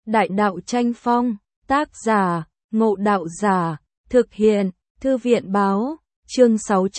Đại đạo tranh phong, tác giả, Ngộ Đạo Giả, thực hiện, Thư viện báo, chương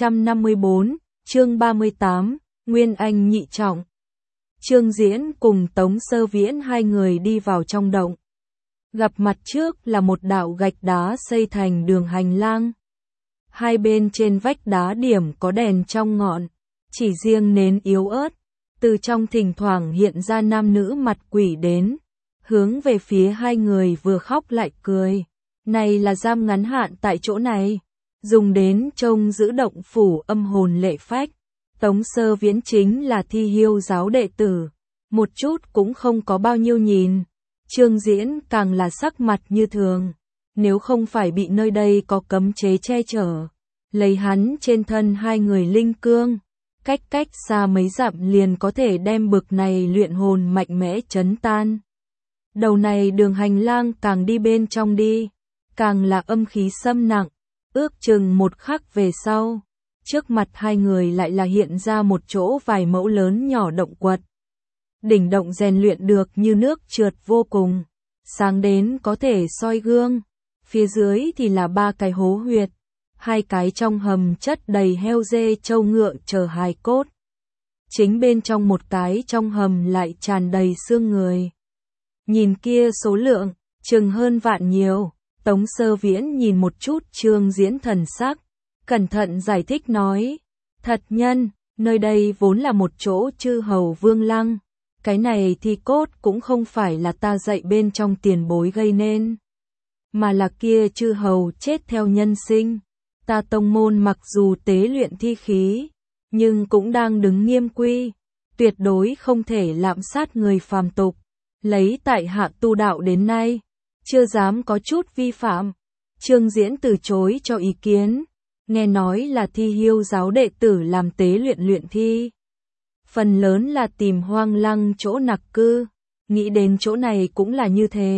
654, chương 38, Nguyên Anh nhị trọng. Trương Diễn cùng Tống Sơ Viễn hai người đi vào trong động. Gặp mặt trước là một đạo gạch đá xây thành đường hành lang. Hai bên trên vách đá điểm có đèn trong ngọn, chỉ riêng nến yếu ớt, từ trong thỉnh thoảng hiện ra nam nữ mặt quỷ đến, hướng về phía hai người vừa khóc lại cười. Này là giam ngắn hạn tại chỗ này, dùng đến trông giữ động phủ âm hồn lệ phách. Tống Sơ Viễn chính là Thi Hiêu giáo đệ tử, một chút cũng không có bao nhiêu nhìn. Trương Diễn càng là sắc mặt như thường, nếu không phải bị nơi đây có cấm chế che chở, lấy hắn trên thân hai người linh cương, cách xa mấy dặm liền có thể đem bực này luyện hồn mạnh mẽ chấn tan. Đầu này đường hành lang càng đi bên trong đi, càng là âm khí xâm nặng, ước chừng một khắc về sau, trước mặt hai người lại là hiện ra một chỗ vài mẫu lớn nhỏ động quật. Đỉnh động rèn luyện được như nước trượt vô cùng, sáng đến có thể soi gương, phía dưới thì là ba cái hố huyệt, hai cái trong hầm chất đầy heo dê trâu ngựa chờ hài cốt. Chính bên trong một cái trong hầm lại tràn đầy xương người. Nhìn kia số lượng, chừng hơn vạn nhiều. Tống Sơ Viễn nhìn một chút Trương Diễn thần sắc, cẩn thận giải thích nói, thật nhân, nơi đây vốn là một chỗ chư hầu vương lăng, cái này thì cốt cũng không phải là ta dạy bên trong tiền bối gây nên, mà là kia chư hầu chết theo nhân sinh. Ta tông môn mặc dù tế luyện thi khí, nhưng cũng đang đứng nghiêm quy, tuyệt đối không thể lạm sát người phàm tục, lấy tại hạ tu đạo đến nay, chưa dám có chút vi phạm. Trương Diễn từ chối cho ý kiến, nghe nói là Thi Hiêu giáo đệ tử làm tế luyện thi. Phần lớn là tìm hoang lăng chỗ nặc cư, nghĩ đến chỗ này cũng là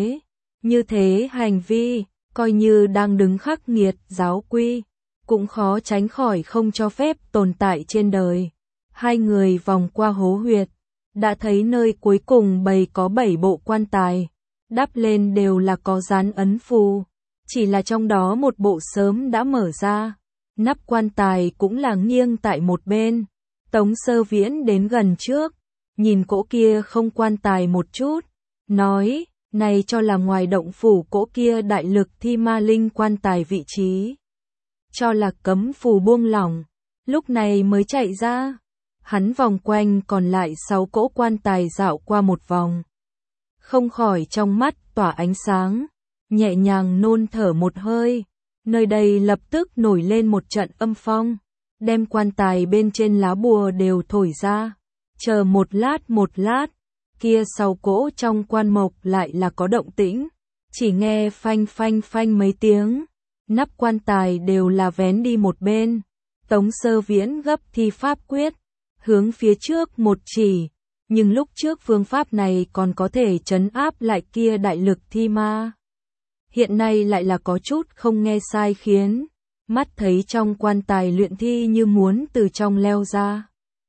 như thế hành vi, coi như đang đứng khắc nghiệt giáo quy, cũng khó tránh khỏi không cho phép tồn tại trên đời. Hai người vòng qua hố huyệt, đã thấy nơi cuối cùng bày có 7 bộ quan tài, đắp lên đều là có dán ấn phù, chỉ là trong đó một bộ sớm đã mở ra, nắp quan tài cũng là nghiêng tại một bên. Tống Sơ Viễn đến gần trước, nhìn cỗ kia không quan tài một chút, nói, này cho là ngoài động phủ cỗ kia đại lực thi ma linh quan tài vị trí, cho là cấm phù buông lỏng, lúc này mới chạy ra. Hắn vòng quanh còn lại 6 cỗ quan tài dạo qua một vòng, không khỏi trong mắt tỏa ánh sáng, nhẹ nhàng nôn thở một hơi, nơi đây lập tức nổi lên một trận âm phong, đem quan tài bên trên lá bùa đều thổi ra. Chờ một lát, kia 6 cỗ trong quan mộc lại là có động tĩnh, chỉ nghe phanh mấy tiếng, nắp quan tài đều là vén đi một bên. Tống Sơ Viễn gấp thi pháp quyết, hướng phía trước một chỉ, nhưng lúc trước phương pháp này còn có thể trấn áp lại kia đại lực thi ma. Hiện nay lại là có chút không nghe sai khiến, mắt thấy trong quan tài luyện thi như muốn từ trong leo ra.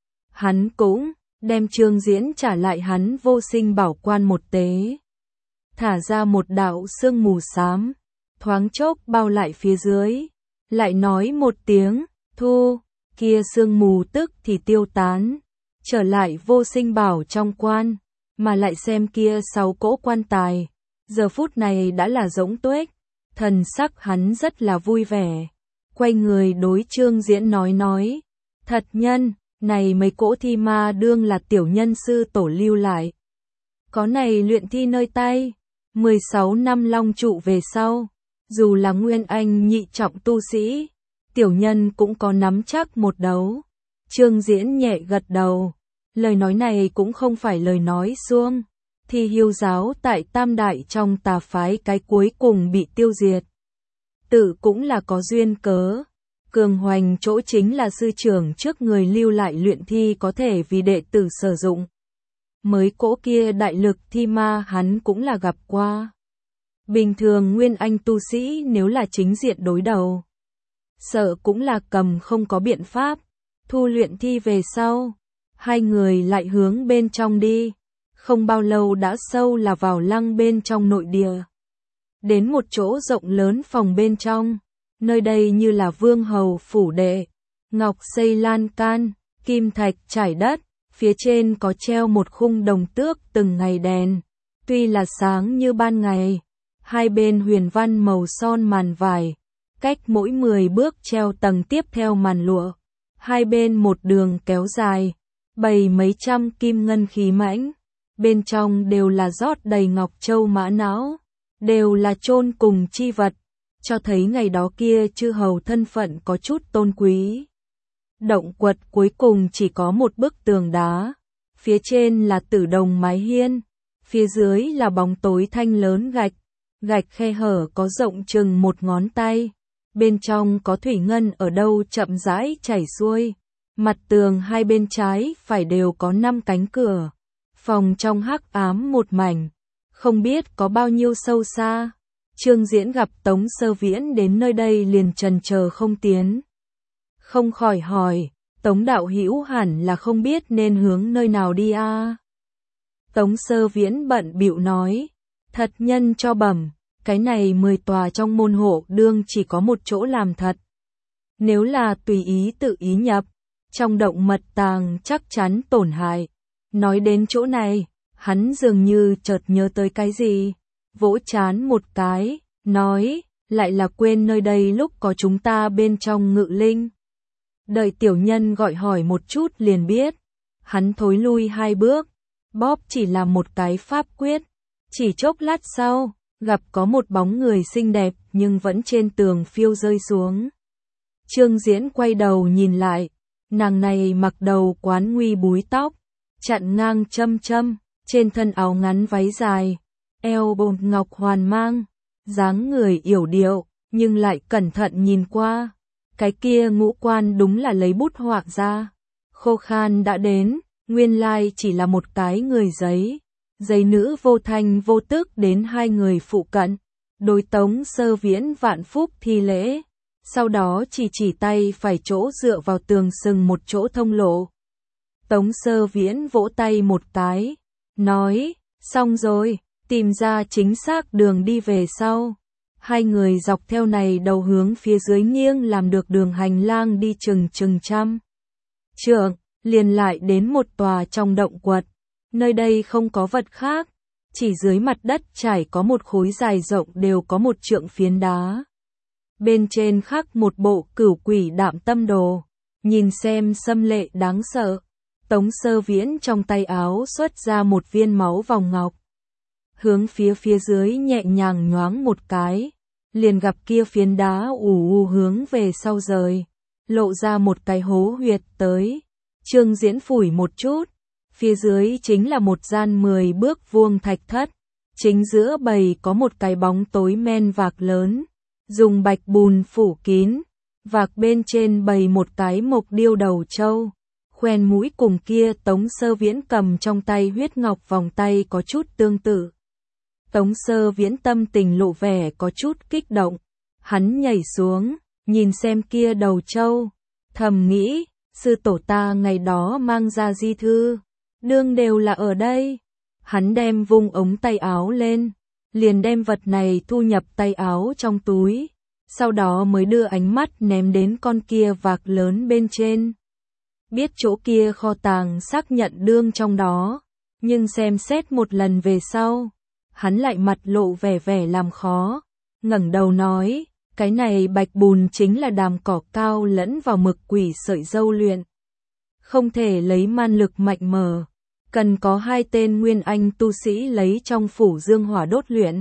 Hắn cũng đem Trương Diễn trả lại hắn vô sinh bảo quan một tế. Thả ra một đạo sương mù xám, thoáng chốc bao lại phía dưới, lại nói một tiếng, thu, kia sương mù tức thì tiêu tán, trở lại vô sinh bảo trong quan, mà lại xem kia 6 cỗ quan tài, giờ phút này đã là rỗng tuếch, thần sắc hắn rất là vui vẻ, quay người đối Trương Diễn nói, thật nhân, này mấy cỗ thi ma đương là tiểu nhân sư tổ lưu lại. Có này luyện thi nơi tay, 16 năm long trụ về sau, dù là Nguyên Anh nhị trọng tu sĩ, tiểu nhân cũng có nắm chắc một đấu. Trương Diễn nhẹ gật đầu, lời nói này cũng không phải lời nói suông. Thi Hiêu giáo tại Tam Đại trong tà phái cái cuối cùng bị tiêu diệt, tự cũng là có duyên cớ. Cường hoành chỗ chính là sư trưởng trước người lưu lại luyện thi có thể vì đệ tử sử dụng. Mới cỗ kia đại lực thi ma hắn cũng là gặp qua. Bình thường Nguyên Anh tu sĩ nếu là chính diện đối đầu, sợ cũng là cầm không có biện pháp. Thu luyện thi về sau, hai người lại hướng bên trong đi, không bao lâu đã sâu là vào lăng bên trong nội địa. Đến một chỗ rộng lớn phòng bên trong, nơi đây như là vương hầu phủ đệ, ngọc xây lan can, kim thạch trải đất, phía trên có treo một khung đồng tước từng ngày đèn, tuy là sáng như ban ngày, hai bên huyền văn màu son màn vải, cách mỗi 10 bước treo tầng tiếp theo màn lụa, hai bên một đường kéo dài, bày mấy trăm kim ngân khí mãnh, bên trong đều là rót đầy ngọc châu mã não, đều là chôn cùng chi vật, cho thấy ngày đó kia chư hầu thân phận có chút tôn quý. Động quật cuối cùng chỉ có một bức tường đá, phía trên là tử đồng mái hiên, phía dưới là bóng tối thanh lớn gạch, gạch khe hở có rộng chừng một ngón tay, bên trong có thủy ngân ở đâu chậm rãi chảy xuôi, mặt tường hai bên trái phải đều có 5 cánh cửa, phòng trong hắc ám một mảnh, không biết có bao nhiêu sâu xa. Trương Diễn gặp Tống Sơ Viễn đến nơi đây liền chần chờ không tiến. Không khỏi hỏi, Tống đạo hữu hẳn là không biết nên hướng nơi nào đi a? Tống Sơ Viễn bận bịu nói, thật nhân cho bẩm, cái này 10 tòa trong môn hộ đương chỉ có một chỗ làm thật. Nếu là tùy ý tự ý nhập, trong động mật tàng chắc chắn tổn hại. Nói đến chỗ này, hắn dường như chợt nhớ tới cái gì, vỗ trán một cái, nói, lại là quên nơi đây lúc có chúng ta bên trong ngự linh. Đợi tiểu nhân gọi hỏi một chút liền biết, hắn thối lui 2 bước, bóp chỉ là một cái pháp quyết, chỉ chốc lát sau, gặp có một bóng người xinh đẹp nhưng vẫn trên tường phiêu rơi xuống. Trương Diễn quay đầu nhìn lại, nàng này mặc đầu quán nguy búi tóc, chặn ngang châm châm, trên thân áo ngắn váy dài, eo bồn ngọc hoàn mang, dáng người yểu điệu, nhưng lại cẩn thận nhìn qua. Cái kia ngũ quan đúng là lấy bút họa ra. Khô khan đã đến, nguyên lai chỉ là một cái người giấy. Giấy nữ vô thanh vô tức đến hai người phụ cận. Đối Tống Sơ Viễn vạn phúc thi lễ. Sau đó chỉ tay phải chỗ dựa vào tường sừng một chỗ thông lộ. Tống Sơ Viễn vỗ tay một cái, nói, xong rồi, tìm ra chính xác đường đi về sau. Hai người dọc theo này đầu hướng phía dưới nghiêng làm được đường hành lang đi chừng trăm trượng, liền lại đến một tòa trong động quật. Nơi đây không có vật khác, chỉ dưới mặt đất trải có một khối dài rộng đều có một trượng phiến đá. Bên trên khắc một bộ cửu quỷ đạm tâm đồ, nhìn xem xâm lệ đáng sợ. Tống Sơ Viễn trong tay áo xuất ra một viên máu vòng ngọc. Hướng phía dưới nhẹ nhàng nhoáng một cái, liền gặp kia phiến đá ù hướng về sau rời, lộ ra một cái hố huyệt tới. Trương Diễn phủi một chút, phía dưới chính là một gian 10 bước vuông thạch thất, chính giữa bầy có một cái bóng tối men vạc lớn, dùng bạch bùn phủ kín, vạc bên trên bầy một cái mộc điêu đầu trâu. Khoen mũi cùng kia Tống Sơ Viễn cầm trong tay huyết ngọc vòng tay có chút tương tự. Tống Sơ Viễn tâm tình lộ vẻ có chút kích động, hắn nhảy xuống, nhìn xem kia đầu trâu, thầm nghĩ, sư tổ ta ngày đó mang ra di thư, đương đều là ở đây. Hắn đem vung ống tay áo lên, liền đem vật này thu nhập tay áo trong túi, sau đó mới đưa ánh mắt ném đến con kia vạc lớn bên trên. Biết chỗ kia kho tàng xác nhận đương trong đó, nhưng xem xét một lần về sau, hắn lại mặt lộ vẻ làm khó, ngẩng đầu nói, cái này bạch bùn chính là đàm cỏ cao lẫn vào mực quỷ sợi dâu luyện. Không thể lấy man lực mạnh mở, cần có 2 tên nguyên anh tu sĩ lấy trong phủ dương hỏa đốt luyện.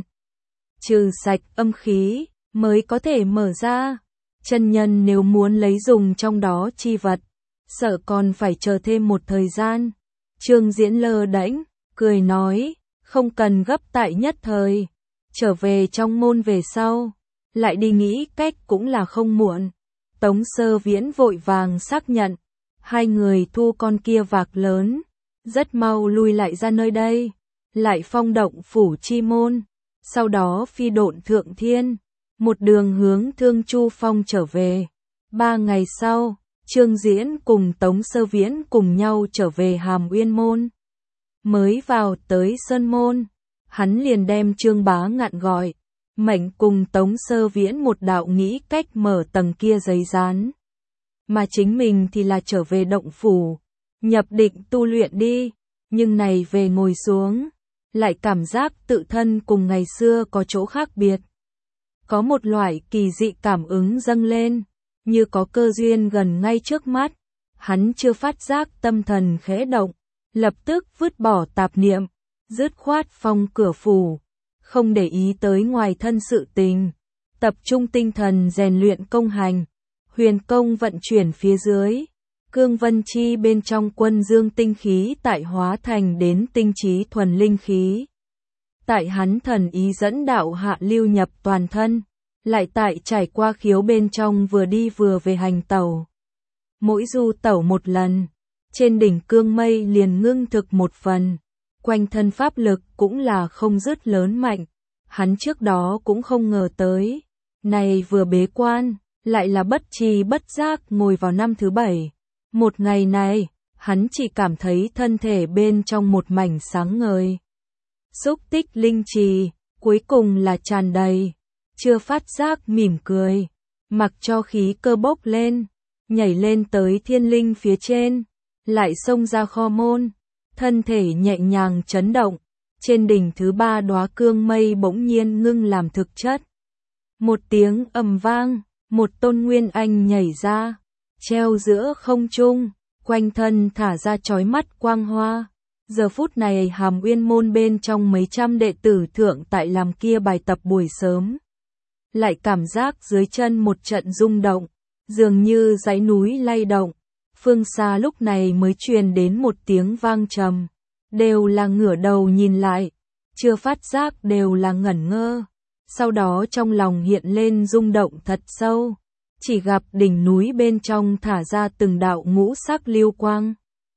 Trừ sạch âm khí, mới có thể mở ra. Chân nhân nếu muốn lấy dùng trong đó chi vật, sợ còn phải chờ thêm một thời gian. Trương Diễn lơ đễnh, cười nói, không cần gấp tại nhất thời, trở về trong môn về sau, lại đi nghĩ cách cũng là không muộn. Tống Sơ Viễn vội vàng xác nhận, hai người thu con kia vạc lớn, rất mau lui lại ra nơi đây, lại phong động phủ chi môn, sau đó phi độn thượng thiên, một đường hướng Thương Chu Phong trở về. 3 ngày sau, Trương Diễn cùng Tống Sơ Viễn cùng nhau trở về Hàm Uyên Môn. Mới vào tới Sơn Môn, hắn liền đem Trương Bá Ngạn gọi, mệnh cùng Tống Sơ Viễn một đạo nghĩ cách mở tầng kia giấy dán. Mà chính mình thì là trở về động phủ, nhập định tu luyện đi, nhưng này về ngồi xuống, lại cảm giác tự thân cùng ngày xưa có chỗ khác biệt. Có một loại kỳ dị cảm ứng dâng lên, như có cơ duyên gần ngay trước mắt, hắn chưa phát giác tâm thần khẽ động, lập tức vứt bỏ tạp niệm, dứt khoát phong cửa phủ, không để ý tới ngoài thân sự tình, tập trung tinh thần rèn luyện công hành, huyền công vận chuyển phía dưới, cương vân chi bên trong quân dương tinh khí tại hóa thành đến tinh trí thuần linh khí. Tại hắn thần ý dẫn đạo hạ lưu nhập toàn thân, lại tại trải qua khiếu bên trong vừa đi vừa về hành tẩu. Mỗi du tẩu một lần, trên đỉnh cương mây liền ngưng thực một phần, quanh thân pháp lực cũng là không dứt lớn mạnh, hắn trước đó cũng không ngờ tới, này vừa bế quan, lại là bất tri bất giác ngồi vào năm thứ 7. Một ngày này, hắn chỉ cảm thấy thân thể bên trong một mảnh sáng ngời. Xúc tích linh trì, cuối cùng là tràn đầy, chưa phát giác mỉm cười, mặc cho khí cơ bốc lên, nhảy lên tới thiên linh phía trên, lại xông ra kho môn, thân thể nhẹ nhàng chấn động, trên đỉnh thứ 3 đóa cương mây bỗng nhiên ngưng làm thực chất. Một tiếng ầm vang, một tôn nguyên anh nhảy ra, treo giữa không trung, quanh thân thả ra chói mắt quang hoa. Giờ phút này Hàm Uyên môn bên trong mấy trăm đệ tử thượng tại làm kia bài tập buổi sớm. Lại cảm giác dưới chân một trận rung động, dường như dãy núi lay động. Phương xa lúc này mới truyền đến một tiếng vang trầm, đều là ngửa đầu nhìn lại, chưa phát giác đều là ngẩn ngơ. Sau đó trong lòng hiện lên rung động thật sâu, chỉ gặp đỉnh núi bên trong thả ra từng đạo ngũ sắc lưu quang.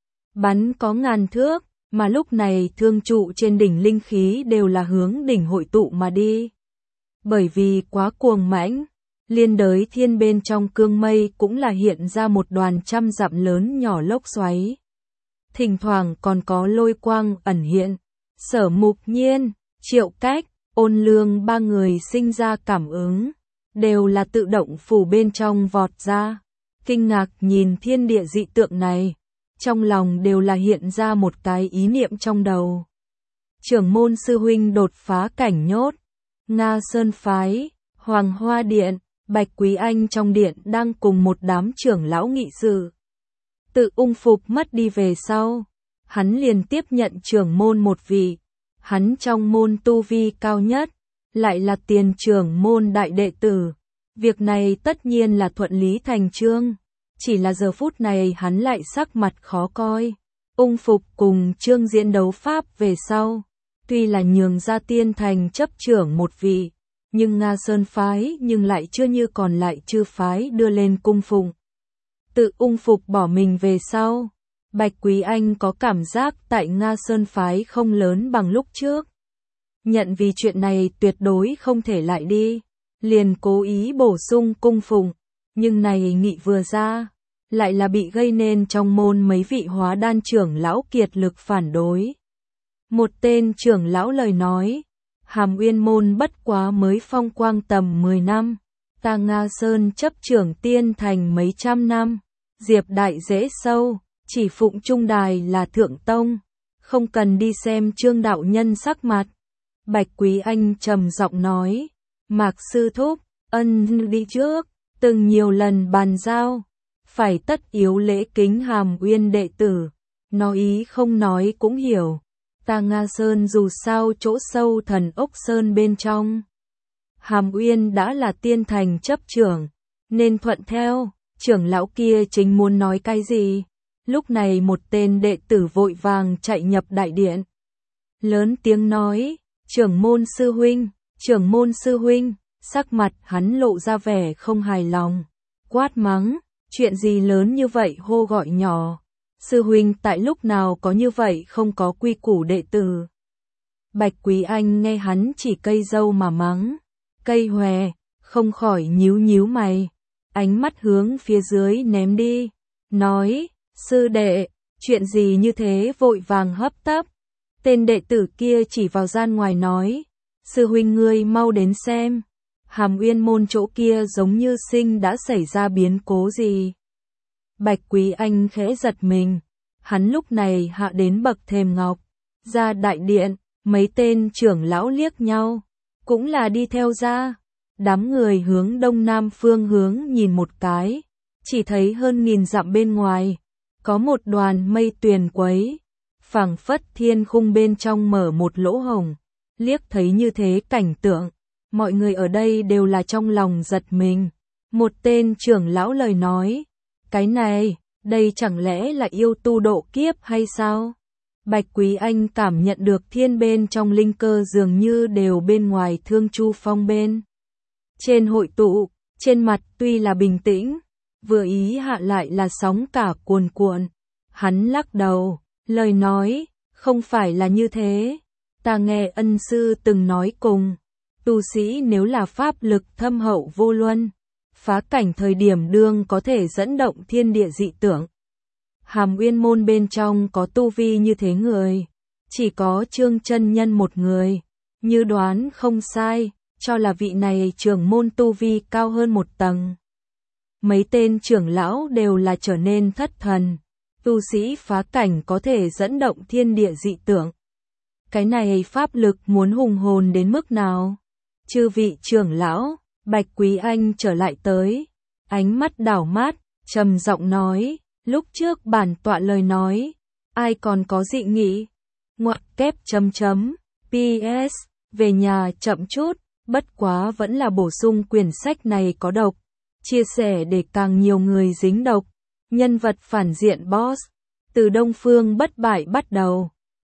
Bắn có ngàn thước, mà lúc này thương trụ trên đỉnh linh khí đều là hướng đỉnh hội tụ mà đi. Bởi vì quá cuồng mãnh, liên đới thiên bên trong cương mây cũng là hiện ra một đoàn trăm dặm lớn nhỏ lốc xoáy. Thỉnh thoảng còn có lôi quang ẩn hiện, Sở Mục Nhiên, Triệu Cách, Ôn Lương ba người sinh ra cảm ứng, đều là tự động phủ bên trong vọt ra, kinh ngạc nhìn thiên địa dị tượng này, trong lòng đều là hiện ra một cái ý niệm trong đầu. Trưởng môn sư huynh đột phá cảnh nhốt, Nga Sơn Phái, Hoàng Hoa Điện, Bạch Quý Anh trong điện đang cùng một đám trưởng lão nghị sự. Tự ung phục mất đi về sau, hắn liền tiếp nhận trưởng môn một vị, hắn trong môn tu vi cao nhất, lại là tiền trưởng môn đại đệ tử. Việc này tất nhiên là thuận lý thành chương, chỉ là giờ phút này hắn lại sắc mặt khó coi. Ung phục cùng Trương diễn đấu pháp về sau, tuy là nhường ra tiên thành chấp trưởng một vị, nhưng Nga Sơn Phái nhưng lại chưa như còn lại chư phái đưa lên cung phụng. Tự ung phục bỏ mình về sau, Bạch Quý Anh có cảm giác tại Nga Sơn Phái không lớn bằng lúc trước. Nhận vì chuyện này tuyệt đối không thể lại đi, liền cố ý bổ sung cung phụng, nhưng này nghị vừa ra, lại là bị gây nên trong môn mấy vị hóa đan trưởng lão kiệt lực phản đối. Một tên trưởng lão lời nói, Hàm Uyên môn bất quá mới phong quang tầm 10 năm, ta Nga Sơn chấp trưởng tiên thành mấy trăm năm, diệp đại dễ sâu, chỉ phụng trung đài là thượng tông, không cần đi xem Trương đạo nhân sắc mặt. Bạch Quý Anh trầm giọng nói, Mạc sư thúc, ân đi trước, từng nhiều lần bàn giao, phải tất yếu lễ kính Hàm Uyên đệ tử, nói ý không nói cũng hiểu. Ta Nga Sơn dù sao chỗ sâu thần ốc sơn bên trong, Hàm Uyên đã là tiên thành chấp trưởng, nên thuận theo. Trưởng lão kia chính muốn nói cái gì, lúc này một tên đệ tử vội vàng chạy nhập đại điện, lớn tiếng nói, trưởng môn sư huynh, sắc mặt hắn lộ ra vẻ không hài lòng, quát mắng, chuyện gì lớn như vậy hô gọi nhỏ. Sư huynh tại lúc nào có như vậy không có quy củ đệ tử. Bạch Quý Anh nghe hắn chỉ cây dâu mà mắng, cây hòe, không khỏi nhíu nhíu mày, ánh mắt hướng phía dưới ném đi, nói, sư đệ, chuyện gì như thế vội vàng hấp tấp, Tên đệ tử kia chỉ vào gian ngoài nói, sư huynh ngươi mau đến xem, Hàm Uyên môn chỗ kia giống như sinh đã xảy ra biến cố gì. Bạch Quý Anh khẽ giật mình, hắn lúc này hạ đến bậc thềm ngọc, ra đại điện, mấy tên trưởng lão liếc nhau, cũng là đi theo ra. Đám người hướng đông nam phương hướng nhìn một cái, chỉ thấy hơn 1000 dặm bên ngoài, có một đoàn mây tuyền quấy, phảng phất thiên khung bên trong mở một lỗ hổng. Liếc thấy như thế cảnh tượng, mọi người ở đây đều là trong lòng giật mình. Một tên trưởng lão lời nói, cái này, đây chẳng lẽ là yêu tu độ kiếp hay sao? Bạch Quý Anh cảm nhận được thiên bên trong linh cơ dường như đều bên ngoài Thương Chu Phong bên trên hội tụ, trên mặt tuy là bình tĩnh, vừa ý hạ lại là sóng cả cuồn cuộn. Hắn lắc đầu, lời nói, không phải là như thế. Ta nghe ân sư từng nói cùng, tu sĩ nếu là pháp lực thâm hậu vô luân, phá cảnh thời điểm đương có thể dẫn động thiên địa dị tượng. Hàm Uyên môn bên trong có tu vi như thế người, chỉ có Trương chân nhân một người, như đoán không sai, cho là vị này trưởng môn tu vi cao hơn một tầng. Mấy tên trưởng lão đều là trở nên thất thần, tu sĩ phá cảnh có thể dẫn động thiên địa dị tượng. Cái này pháp lực muốn hùng hồn đến mức nào? Chư vị trưởng lão, Bạch Quý Anh trở lại tới, ánh mắt đảo mát, trầm giọng nói, lúc trước bản tọa lời nói, ai còn có dị nghị? Ngoặc kép chấm chấm, PS, về nhà chậm chút, bất quá vẫn là bổ sung quyển sách này có độc, chia sẻ để càng nhiều người dính độc. Nhân vật phản diện boss, từ Đông Phương bất bại bắt đầu.